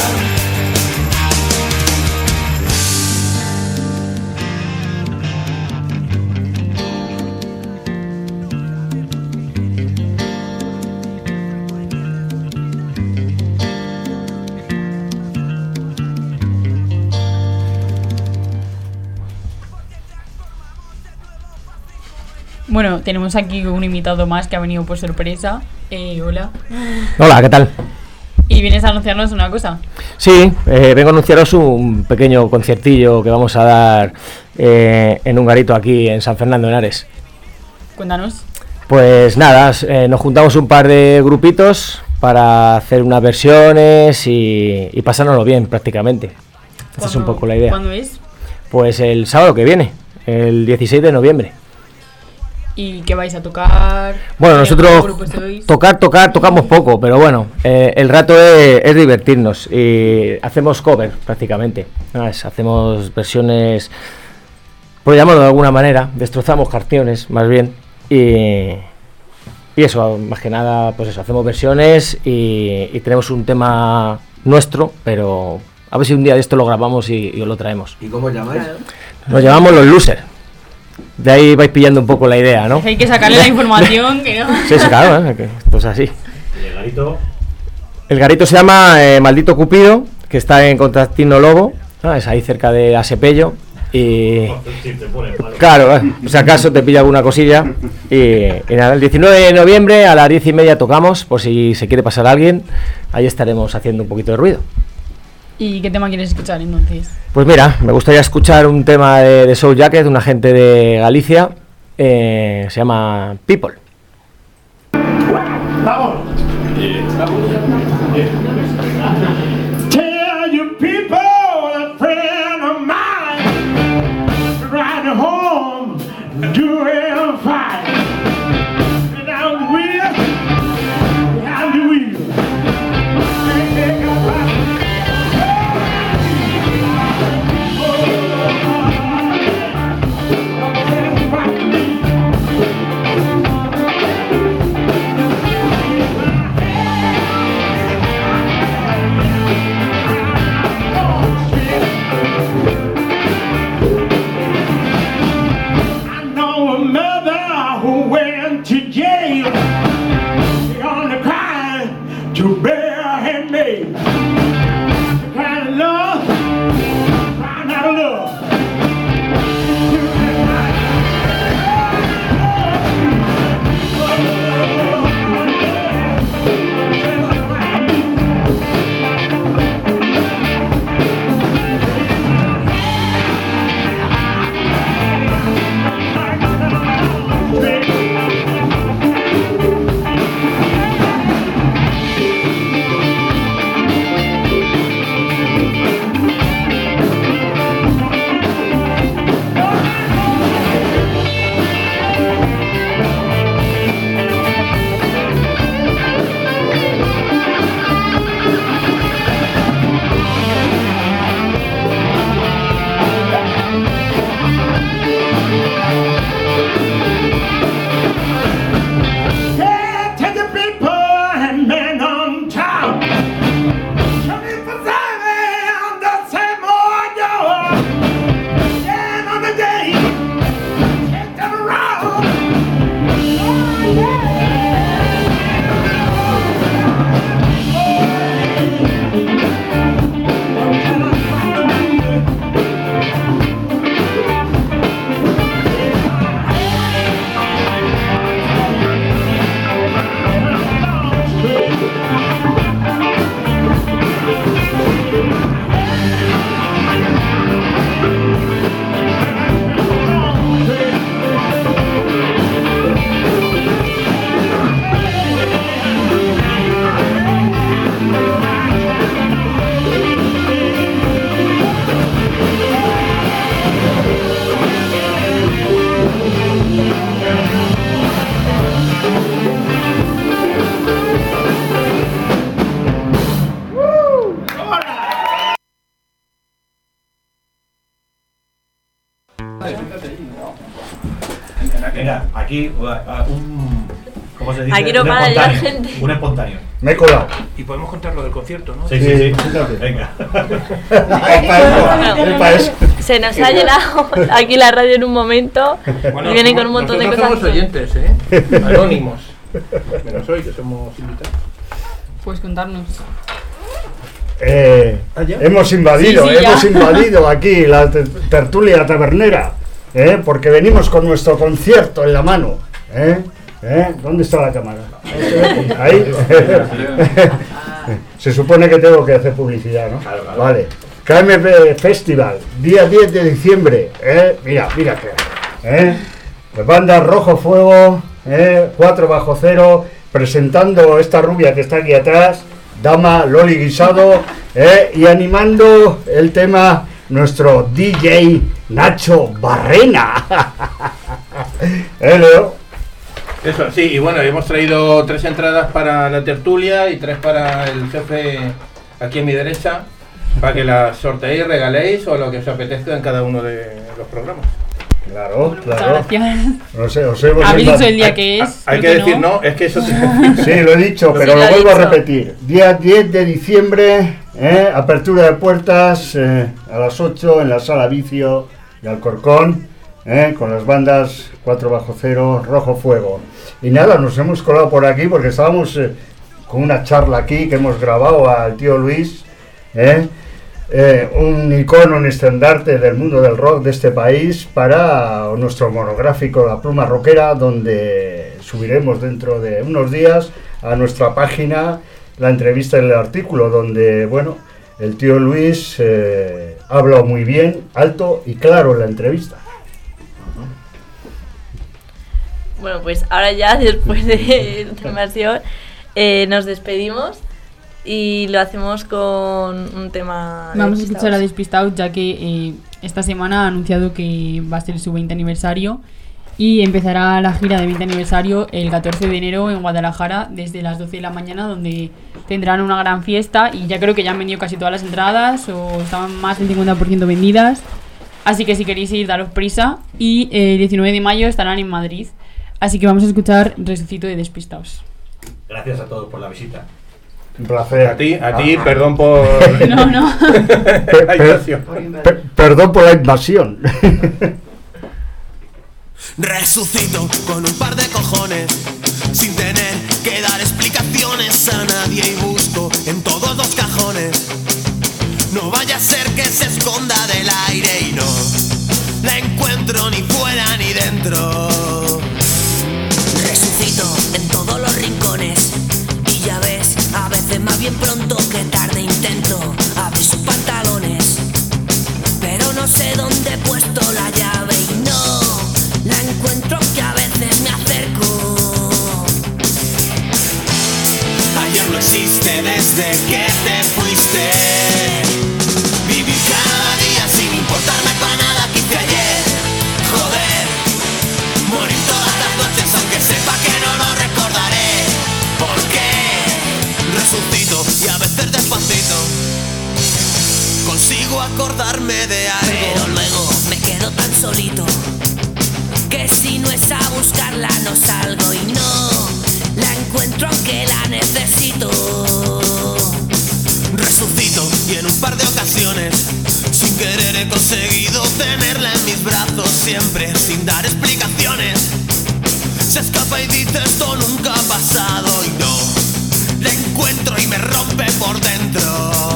Bueno, tenemos aquí un invitado más que ha venido por sorpresa. Hola. Hola, ¿qué tal? Y vienes a anunciarnos una cosa. Sí, vengo a anunciaros un pequeño conciertillo que vamos a dar en un garito aquí en San Fernando de Henares. Cuéntanos. Pues nada, nos juntamos un par de grupitos para hacer unas versiones y pasárnoslo bien prácticamente. Esa es un poco la idea. ¿Cuándo es? Pues el sábado que viene, el 16 de noviembre. ¿Y qué vais a tocar? Bueno, nosotros tocamos poco, pero bueno, el rato es divertirnos y hacemos cover prácticamente. Hacemos versiones, por llamarlo de alguna manera, destrozamos canciones más bien y Y eso, más que nada, pues eso, hacemos versiones y tenemos un tema nuestro, pero a ver si un día de esto lo grabamos y os lo traemos. ¿Y cómo os llamáis? Claro. Nos llamamos Los Losers. De ahí vais pillando un poco la idea, ¿no? Hay que sacarle la información, que no. Sí, claro, que esto es así. ¿Y el garito? El garito se llama Maldito Cupido, que está en Contrastino Lobo, ¿no? Es ahí cerca de Asepello. Y Sí, te pone malo. claro, si acaso te pilla alguna cosilla. Y nada, el 19 de noviembre a las 10:30 tocamos, por si se quiere pasar alguien. Ahí estaremos haciendo un poquito de ruido. ¿Y qué tema quieres escuchar entonces? Pues mira, me gustaría escuchar un tema de Soul Jacket, de una gente de Galicia. Se llama People. Tell you people, a friend of mine, riding home, doing fine. Down the wheel, down the wheel. To bear her name, kind of love, kind of love. Venga, aquí ¿cómo se dice? Aquí no Un para de llegar espontáneo, gente. Un espontáneo. Me he colado. Y podemos contar lo del concierto, ¿no? Sí. Venga. Se nos ha llenado aquí la radio en un momento y vienen con un montón de cosas. Somos oyentes, ¿eh? Anónimos. Menos hoy, que somos invitados. Pues contarnos. Hemos invadido, Sí, hemos ya. invadido aquí la tertulia tabernera, porque venimos con nuestro concierto en la mano. ¿Dónde está la cámara? Ahí. Se supone que tengo que hacer publicidad, ¿no? Claro. Vale. KMP Festival, día 10 de diciembre. Mira que. Banda Rojo Fuego, 4 bajo cero, presentando esta rubia que está aquí atrás, Dama Loli Guisado, y animando el tema nuestro DJ Nacho Barrena. Leo. Eso, sí, y bueno, hemos traído 3 entradas para la tertulia y 3 para el jefe aquí a mi derecha, para que las sorteéis, regaléis o lo que os apetezca en cada uno de los programas. Claro, Muchas claro. gracias. No sé, os hemos ¿Habéis inventado- dicho el día que es? Hay que Creo decir, no, es que eso te... Sí, lo he dicho, pero Sí, lo lo ha vuelvo a dicho. repetir. Día 10 de diciembre, apertura de puertas a las 8 en la Sala Vicio de Alcorcón, con las bandas 4 Bajo Cero, Rojo Fuego. Y nada, nos hemos colado por aquí porque estábamos con una charla aquí que hemos grabado al tío Luis, un icono, un estandarte del mundo del rock de este país, para nuestro monográfico La Pluma Rockera, donde subiremos dentro de unos días a nuestra página la entrevista y el artículo, donde, bueno, el tío Luis ha hablado muy bien, alto y claro en la entrevista. Bueno, pues ahora ya, después de la información, nos despedimos y lo hacemos con un tema. Vamos a escuchar a Despistados, ya que esta semana ha anunciado que va a ser su 20 aniversario y empezará la gira de 20 aniversario el 14 de enero en Guadalajara desde las 12 de la mañana, donde tendrán una gran fiesta y ya creo que ya han vendido casi todas las entradas o estaban más del 50% vendidas. Así que si queréis ir, daros prisa. Y el 19 de mayo estarán en Madrid. Así que vamos a escuchar Resucito de Despistados. Gracias a todos por la visita. Un placer. A ti, perdón por... No. la invasión. Perdón por la invasión. Resucito con un par de cojones, sin tener que dar explicaciones a nadie, y busco en todos los cajones. No vaya a ser que se esconda del aire y no la encuentro ni fuera ni dentro. Resucito en todos los rincones y ya ves, a veces más bien pronto que tarde intento abrir sus pantalones, pero no sé dónde he puesto la llave y no la encuentro, que a veces me acerco. Ayer no existe desde que te fuiste. Vivir cada día sin importarme para nada que hice ayer. Joder, morir todas las noches aunque sepa que no lo recordaré. Porque resucito y a veces despacito consigo acordarme de algo. Pero luego me quedo tan solito que si no es a buscarla no salgo y no la encuentro aunque la necesito. Resucito y en un par de ocasiones sin querer he conseguido tenerla en mis brazos, siempre sin dar explicaciones. Se escapa y dice esto nunca ha pasado y no la encuentro y me rompe por dentro.